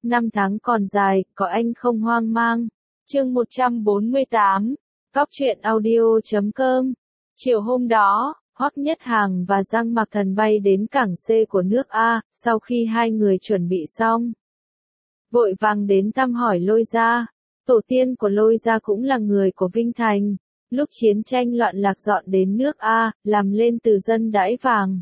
Năm tháng còn dài, có anh không hoang mang. Chương 148, Góc truyện audio.com. Chiều hôm đó, Hoắc Nhất Hàng và Giang Mạc Thần bay đến cảng C của nước A, sau khi hai người chuẩn bị xong. Vội vàng đến thăm hỏi Lôi gia. Tổ tiên của Lôi gia cũng là người của Vinh Thành. Lúc chiến tranh loạn lạc dọn đến nước A, làm lên từ dân đãi vàng.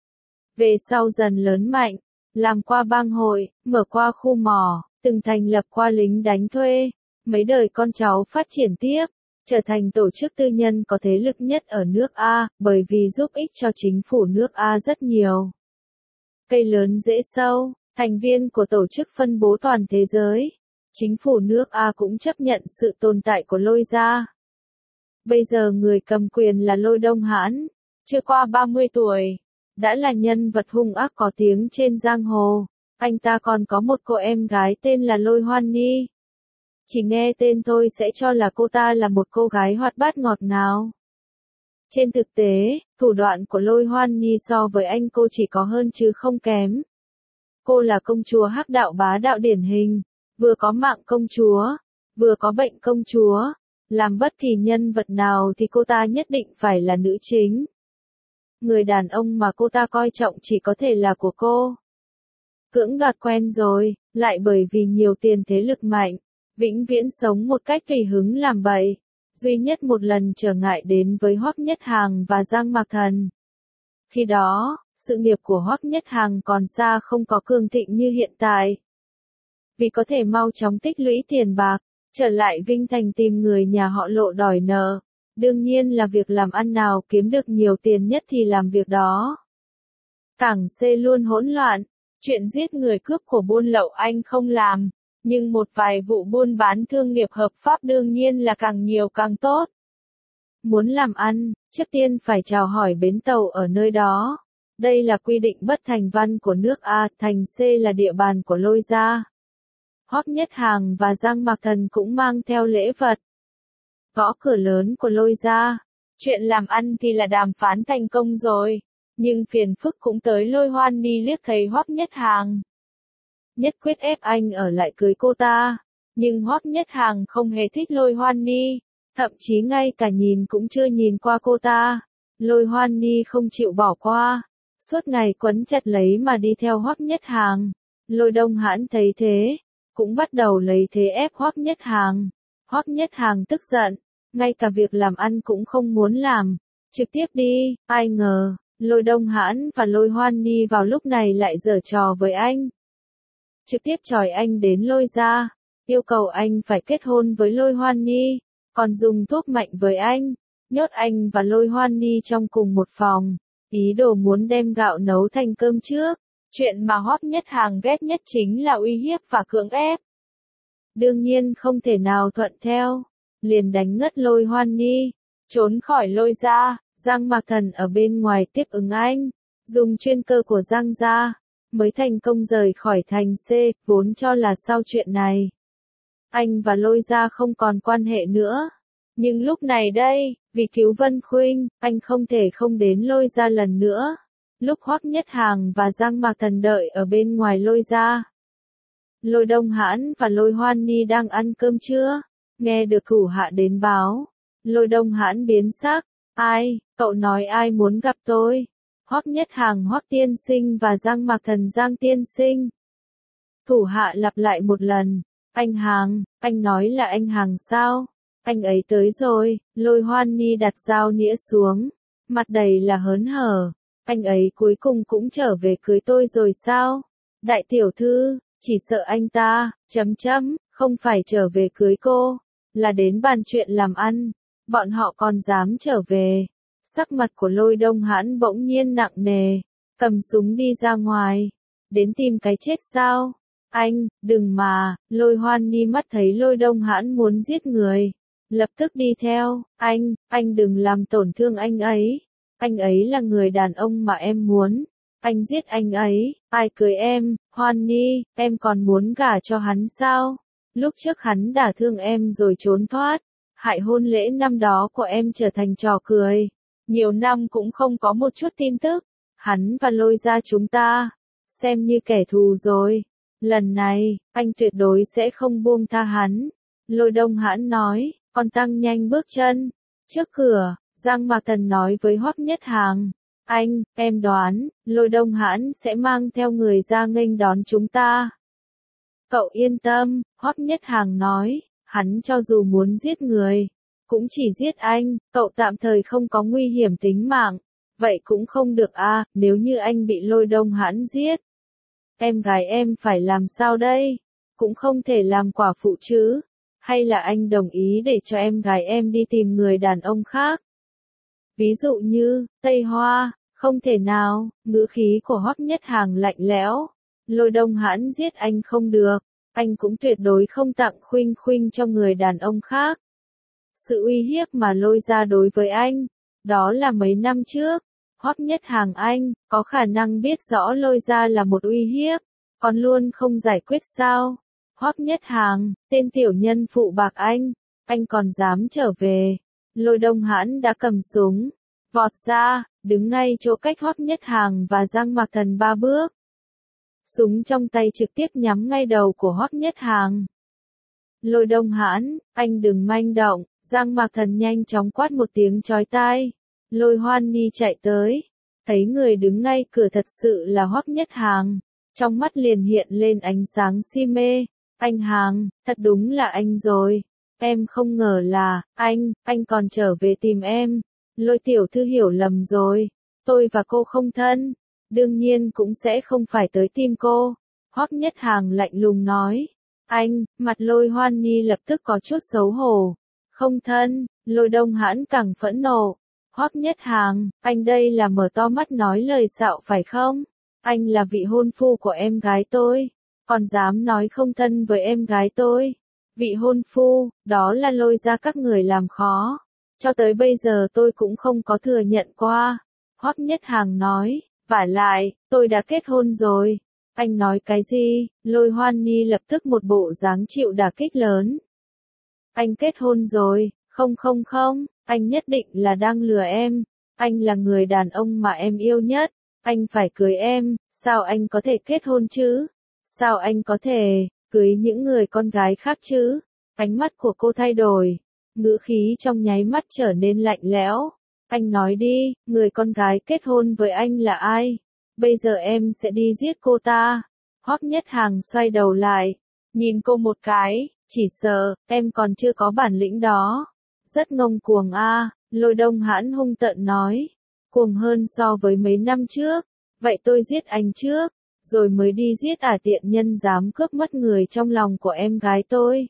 Về sau dần lớn mạnh, làm qua bang hội, mở qua khu mỏ, từng thành lập qua lính đánh thuê. Mấy đời con cháu phát triển tiếp, trở thành tổ chức tư nhân có thế lực nhất ở nước A, bởi vì giúp ích cho chính phủ nước A rất nhiều. Cây lớn rễ sâu, thành viên của tổ chức phân bố toàn thế giới. Chính phủ nước A cũng chấp nhận sự tồn tại của Lôi gia. Bây giờ người cầm quyền là Lôi Đông Hãn, chưa qua 30 tuổi, đã là nhân vật hung ác có tiếng trên giang hồ. Anh ta còn có một cô em gái tên là Lôi Hoan Ni. Chỉ nghe tên thôi sẽ cho là cô ta là một cô gái hoạt bát ngọt ngào. Trên thực tế, thủ đoạn của Lôi Hoan Ni so với anh cô chỉ có hơn chứ không kém. Cô là công chúa hắc đạo bá đạo điển hình, vừa có mạng công chúa, vừa có bệnh công chúa. Làm bất kỳ nhân vật nào thì cô ta nhất định phải là nữ chính. Người đàn ông mà cô ta coi trọng chỉ có thể là của cô. Cưỡng đoạt quen rồi, lại bởi vì nhiều tiền thế lực mạnh, vĩnh viễn sống một cách tùy hứng làm bậy. Duy nhất một lần trở ngại đến với Hoắc Nhất Hàng và Giang Mạc Thần. Khi đó, sự nghiệp của Hoắc Nhất Hàng còn xa không có cường thịnh như hiện tại. Vì có thể mau chóng tích lũy tiền bạc, trở lại Vinh Thành tìm người nhà họ Lộ đòi nợ. Đương nhiên là việc làm ăn nào kiếm được nhiều tiền nhất thì làm việc đó. Cảng C luôn hỗn loạn, chuyện giết người cướp của buôn lậu anh không làm, nhưng một vài vụ buôn bán thương nghiệp hợp pháp đương nhiên là càng nhiều càng tốt. Muốn làm ăn, trước tiên phải chào hỏi bến tàu ở nơi đó. Đây là quy định bất thành văn của nước A, thành C là địa bàn của Lôi gia. Hoắc Nhất Hàng và Giang Mạc Thần cũng mang theo lễ vật. Gõ cửa lớn của Lôi gia. Chuyện làm ăn thì là đàm phán thành công rồi, nhưng phiền phức cũng tới. Lôi Hoan Ni liếc thấy Hoắc Nhất Hàng, nhất quyết ép anh ở lại cưới cô ta, nhưng Hoắc Nhất Hàng không hề thích Lôi Hoan Ni, thậm chí ngay cả nhìn cũng chưa nhìn qua cô ta. Lôi Hoan Ni không chịu bỏ qua, suốt ngày quấn chặt lấy mà đi theo Hoắc Nhất Hàng. Lôi Đông Hãn thấy thế, cũng bắt đầu lấy thế ép Hoắc Nhất Hàng. Hoắc Nhất Hàng tức giận, ngay cả việc làm ăn cũng không muốn làm, trực tiếp đi. Ai ngờ, Lôi Đông Hãn và Lôi Hoan Ni vào lúc này lại giở trò với anh. Trực tiếp chọi anh đến Lôi gia, yêu cầu anh phải kết hôn với Lôi Hoan Ni, còn dùng thuốc mạnh với anh, nhốt anh và Lôi Hoan Ni trong cùng một phòng, ý đồ muốn đem gạo nấu thành cơm trước. Chuyện mà Hoắc Nhất Hàng ghét nhất chính là uy hiếp và cưỡng ép. Đương nhiên không thể nào thuận theo, liền đánh ngất Lôi Hoan Ni, trốn khỏi Lôi gia. Giang Mạc Thần ở bên ngoài tiếp ứng anh, dùng chuyên cơ của Giang gia, mới thành công rời khỏi thành C, vốn cho là sau chuyện này, anh và Lôi gia không còn quan hệ nữa. Nhưng lúc này đây, vì cứu Vân Khuynh, anh không thể không đến Lôi gia lần nữa. Lúc Hoắc Nhất Hàng và Giang Mạc Thần đợi ở bên ngoài Lôi gia, Lôi Đông Hãn và Lôi Hoan Ni đang ăn cơm trưa, nghe được thủ hạ đến báo. Lôi Đông Hãn biến sắc, ai, cậu nói ai muốn gặp tôi? Hoắc Nhất Hàng Hoắc tiên sinh và Giang Mạc Thần Giang tiên sinh. Thủ hạ lặp lại một lần, anh Hàng, anh nói là anh Hàng sao? Anh ấy tới rồi. Lôi Hoan Ni đặt dao nĩa xuống, mặt đầy là hớn hở. Anh ấy cuối cùng cũng trở về cưới tôi rồi sao? Đại tiểu thư, chỉ sợ anh ta, không phải trở về cưới cô, là đến bàn chuyện làm ăn, bọn họ còn dám trở về. Sắc mặt của Lôi Đông Hãn bỗng nhiên nặng nề, cầm súng đi ra ngoài, đến tìm cái chết sao? Anh, đừng mà. Lôi Hoan Ni mắt thấy Lôi Đông Hãn muốn giết người, lập tức đi theo. Anh đừng làm tổn thương anh ấy là người đàn ông mà em muốn, anh giết anh ấy, ai cưới em? Hoan Ni, em còn muốn gả cho hắn sao? Lúc trước hắn đả thương em rồi trốn thoát, hại hôn lễ năm đó của em trở thành trò cười. Nhiều năm cũng không có một chút tin tức, hắn và Lôi gia chúng ta, xem như kẻ thù rồi. Lần này, anh tuyệt đối sẽ không buông tha hắn. Lôi Đông Hãn nói, còn tăng nhanh bước chân. Trước cửa, Giang Mạc Thần nói với Hoắc Nhất Hàng. Em đoán, Lôi Đông Hãn sẽ mang theo người ra nghênh đón chúng ta. Cậu yên tâm, Hoắc Nhất Hàng nói, hắn cho dù muốn giết người, cũng chỉ giết anh, cậu tạm thời không có nguy hiểm tính mạng. Vậy cũng không được à, nếu như anh bị Lôi Đông Hãn giết. Em gái em phải làm sao đây? Cũng không thể làm quả phụ chứ. Hay là anh đồng ý để cho em gái em đi tìm người đàn ông khác? Ví dụ như, Tây Hoa, không thể nào, ngữ khí của Hoắc Nhất Hàng lạnh lẽo. Lôi Đông Hãn giết anh không được, anh cũng tuyệt đối không tặng khuynh khuynh cho người đàn ông khác. Sự uy hiếp mà Lôi ra đối với anh, đó là mấy năm trước. Hoắc Nhất Hàng anh, có khả năng biết rõ Lôi ra là một uy hiếp, còn luôn không giải quyết sao? Hoắc Nhất Hàng, tên tiểu nhân phụ bạc anh còn dám trở về. Lôi Đông Hãn đã cầm súng, vọt ra, đứng ngay chỗ cách Hoắc Nhất Hàng và Giang Mạc Thần 3 bước. Súng trong tay trực tiếp nhắm ngay đầu của Hoắc Nhất Hàng. Lôi Đông Hãn, anh đừng manh động, Giang Mạc Thần nhanh chóng quát một tiếng chói tai. Lôi Hoan Ni chạy tới, thấy người đứng ngay cửa thật sự là Hoắc Nhất Hàng, trong mắt liền hiện lên ánh sáng si mê. Anh Hàng, thật đúng là anh rồi. Em không ngờ là, anh còn trở về tìm em. Lôi tiểu thư hiểu lầm rồi. Tôi và cô không thân. Đương nhiên cũng sẽ không phải tới tìm cô. Hoắc Nhất Hàng lạnh lùng nói. Mặt Lôi Hoan Nhi lập tức có chút xấu hổ. Không thân, Lôi Đông Hãn càng phẫn nộ. Hoắc Nhất Hàng, anh đây là mở to mắt nói lời xạo phải không? Anh là vị hôn phu của em gái tôi. Còn dám nói không thân với em gái tôi. Vị hôn phu, đó là Lôi ra các người làm khó. Cho tới bây giờ tôi cũng không có thừa nhận qua. Hoắc Nhất Hàng nói, vả lại, tôi đã kết hôn rồi. Anh nói cái gì? Lôi Hoan Nhi lập tức một bộ dáng chịu đả kích lớn. Anh kết hôn rồi, không, anh nhất định là đang lừa em. Anh là người đàn ông mà em yêu nhất. Anh phải cưới em, sao anh có thể kết hôn chứ? Sao anh có thể cưới những người con gái khác chứ? Ánh mắt của cô thay đổi, ngữ khí trong nháy mắt trở nên lạnh lẽo. Anh nói đi, người con gái kết hôn với anh là ai? Bây giờ em sẽ đi giết cô ta. Hoắc Nhất Hàng xoay đầu lại, nhìn cô một cái, chỉ sợ em còn chưa có bản lĩnh đó. Rất ngông cuồng a, Lôi Đông Hãn hung tợn nói. Cuồng hơn so với mấy năm trước. Vậy tôi giết anh trước, rồi mới đi giết tiện nhân dám cướp mất người trong lòng của em gái tôi.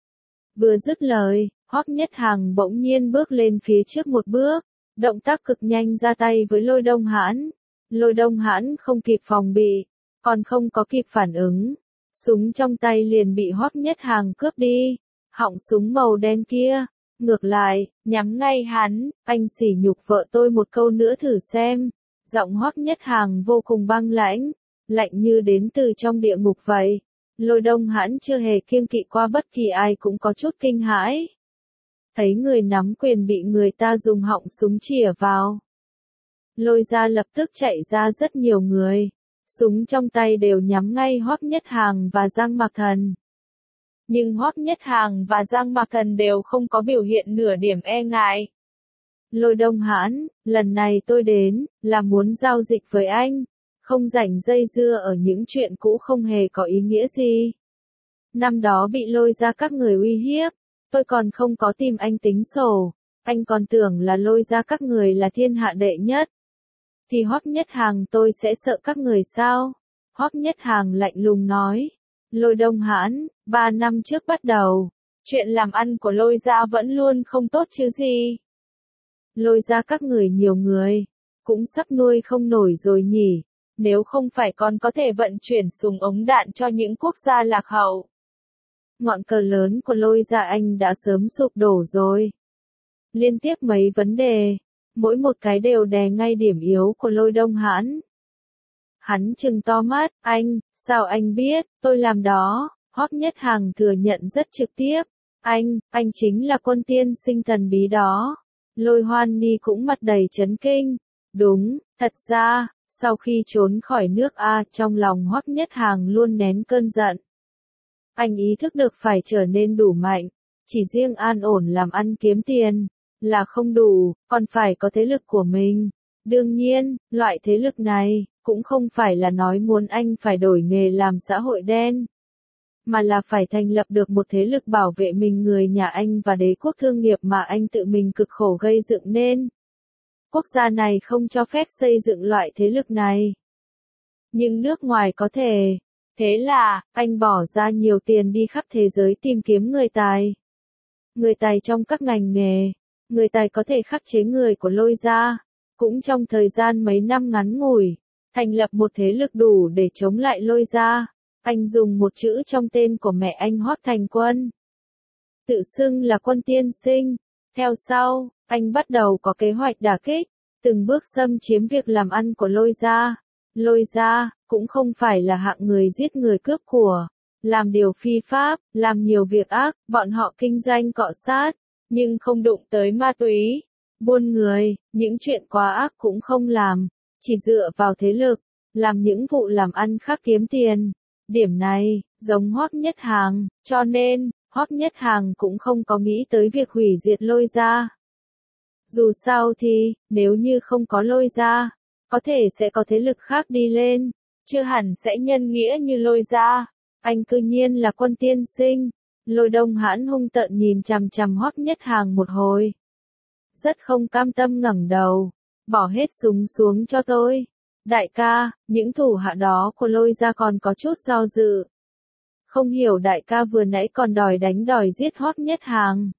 Vừa dứt lời, Hoắc Nhất Hàng bỗng nhiên bước lên phía trước một bước, động tác cực nhanh ra tay với Lôi Đông Hãn. Lôi Đông Hãn không kịp phòng bị, còn không có kịp phản ứng, súng trong tay liền bị Hoắc Nhất Hàng cướp đi. Họng súng màu đen kia, ngược lại, nhắm ngay hắn. Anh sỉ nhục vợ tôi một câu nữa thử xem. Giọng Hoắc Nhất Hàng vô cùng băng lãnh, lạnh như đến từ trong địa ngục vậy. Lôi Đông Hãn chưa hề kiêng kỵ qua bất kỳ ai cũng có chút kinh hãi. Thấy người nắm quyền bị người ta dùng họng súng chĩa vào. Lôi ra lập tức chạy ra rất nhiều người. Súng trong tay đều nhắm ngay Hoắc Nhất Hàng và Giang Mạc Thần. Nhưng Hoắc Nhất Hàng và Giang Mạc Thần đều không có biểu hiện nửa điểm e ngại. Lôi Đông Hãn, lần này tôi đến, là muốn giao dịch với anh. Không rảnh dây dưa ở những chuyện cũ không hề có ý nghĩa gì. Năm đó bị Lôi ra các người uy hiếp, tôi còn không có tìm anh tính sổ. Anh còn tưởng là Lôi ra các người là thiên hạ đệ nhất. Thì Hoắc Nhất Hàng tôi sẽ sợ các người sao? Hoắc Nhất Hàng lạnh lùng nói. Lôi Đông Hãn, 3 năm trước bắt đầu, chuyện làm ăn của Lôi ra vẫn luôn không tốt chứ gì. Lôi ra các người nhiều người, cũng sắp nuôi không nổi rồi nhỉ, nếu không phải còn có thể vận chuyển súng ống đạn cho những quốc gia lạc hậu. Ngọn cờ lớn của Lôi ra anh đã sớm sụp đổ rồi. Liên tiếp mấy vấn đề, mỗi một cái đều đè ngay điểm yếu của Lôi Đông Hãn. Hắn trừng to mắt, sao anh biết, tôi làm đó. Hoắc Nhất Hàng thừa nhận rất trực tiếp. Anh chính là quân tiên sinh thần bí đó. Lôi Hoan Ni cũng mặt đầy chấn kinh. Đúng, thật ra, Sau khi trốn khỏi nước A, trong lòng Hoắc Nhất Hàng luôn nén cơn giận. Anh ý thức được phải trở nên đủ mạnh, chỉ riêng an ổn làm ăn kiếm tiền là không đủ, còn phải có thế lực của mình. Đương nhiên, loại thế lực này cũng không phải là nói muốn anh phải đổi nghề làm xã hội đen, mà là phải thành lập được một thế lực bảo vệ mình, người nhà anh và đế quốc thương nghiệp mà anh tự mình cực khổ gây dựng nên. Quốc gia này không cho phép xây dựng loại thế lực này. Nhưng nước ngoài có thể. Thế là, anh bỏ ra nhiều tiền đi khắp thế giới tìm kiếm người tài. Người tài trong các ngành nghề. Người tài có thể khắc chế người của Lôi gia. Cũng trong thời gian mấy năm ngắn ngủi, thành lập một thế lực đủ để chống lại Lôi gia. Anh dùng một chữ trong tên của mẹ anh Hoắc Thành Quân. Tự xưng là Quân tiên sinh. Theo sau, anh bắt đầu có kế hoạch đả kích, từng bước xâm chiếm việc làm ăn của Lôi gia. Lôi gia cũng không phải là hạng người giết người cướp của, làm điều phi pháp, làm nhiều việc ác, bọn họ kinh doanh cọ sát, nhưng không đụng tới ma túy, buôn người, những chuyện quá ác cũng không làm, chỉ dựa vào thế lực, làm những vụ làm ăn khác kiếm tiền. Điểm này, giống Hoắc Nhất Hàng, cho nên, Hoắc Nhất Hàng cũng không có nghĩ tới việc hủy diệt Lôi gia. Dù sao thì, nếu như không có Lôi gia, có thể sẽ có thế lực khác đi lên, chưa hẳn sẽ nhân nghĩa như Lôi gia. Anh cư nhiên là Quân tiên sinh. Lôi Đông Hãn hung tợn nhìn chằm chằm Hoắc Nhất Hàng một hồi. Rất không cam tâm ngẩng đầu, bỏ hết súng xuống cho tôi. Đại ca, những thủ hạ đó của Lôi gia còn có chút do dự. Không hiểu đại ca vừa nãy còn đòi đánh đòi giết Hoắc Nhất Hàng.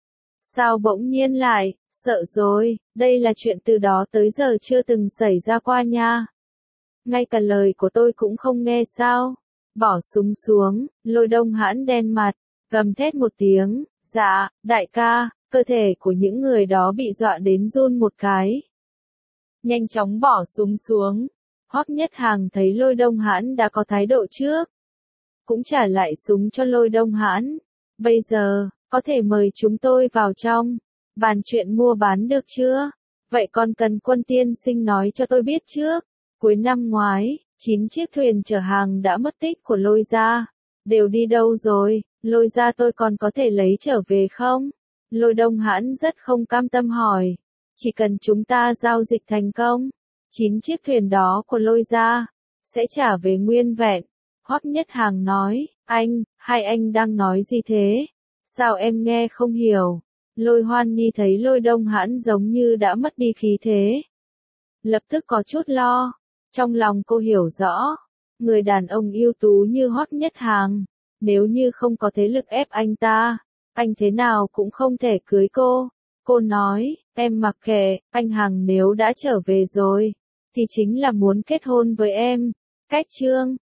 Sao bỗng nhiên lại, sợ rồi, đây là chuyện từ đó tới giờ chưa từng xảy ra qua nha. Ngay cả lời của tôi cũng không nghe sao. Bỏ súng xuống, Lôi Đông Hãn đen mặt, gầm thét một tiếng, dạ, đại ca, cơ thể của những người đó bị dọa đến run một cái. Nhanh chóng bỏ súng xuống. Hoắc Nhất Hàng thấy Lôi Đông Hãn đã có thái độ trước, cũng trả lại súng cho Lôi Đông Hãn. Bây giờ, có thể mời chúng tôi vào trong, bàn chuyện mua bán được chưa? Vậy còn cần Quân tiên sinh nói cho tôi biết trước. Cuối năm ngoái, 9 chiếc thuyền chở hàng đã mất tích của Lôi gia. Đều đi đâu rồi? Lôi gia tôi còn có thể lấy trở về không? Lôi Đông Hãn rất không cam tâm hỏi. Chỉ cần chúng ta giao dịch thành công, 9 chiếc thuyền đó của Lôi gia sẽ trả về nguyên vẹn. Hoắc Nhất Hàng nói, anh đang nói gì thế? Sao em nghe không hiểu? Lôi Hoan Nhi thấy Lôi Đông Hãn giống như đã mất đi khí thế, lập tức có chút lo. Trong lòng cô hiểu rõ, người đàn ông ưu tú như Hoắc Nhất Hàng, nếu như không có thế lực ép anh ta, anh thế nào cũng không thể cưới cô. Cô nói, em mặc kệ, anh Hàng nếu đã trở về rồi, thì chính là muốn kết hôn với em. Cách chương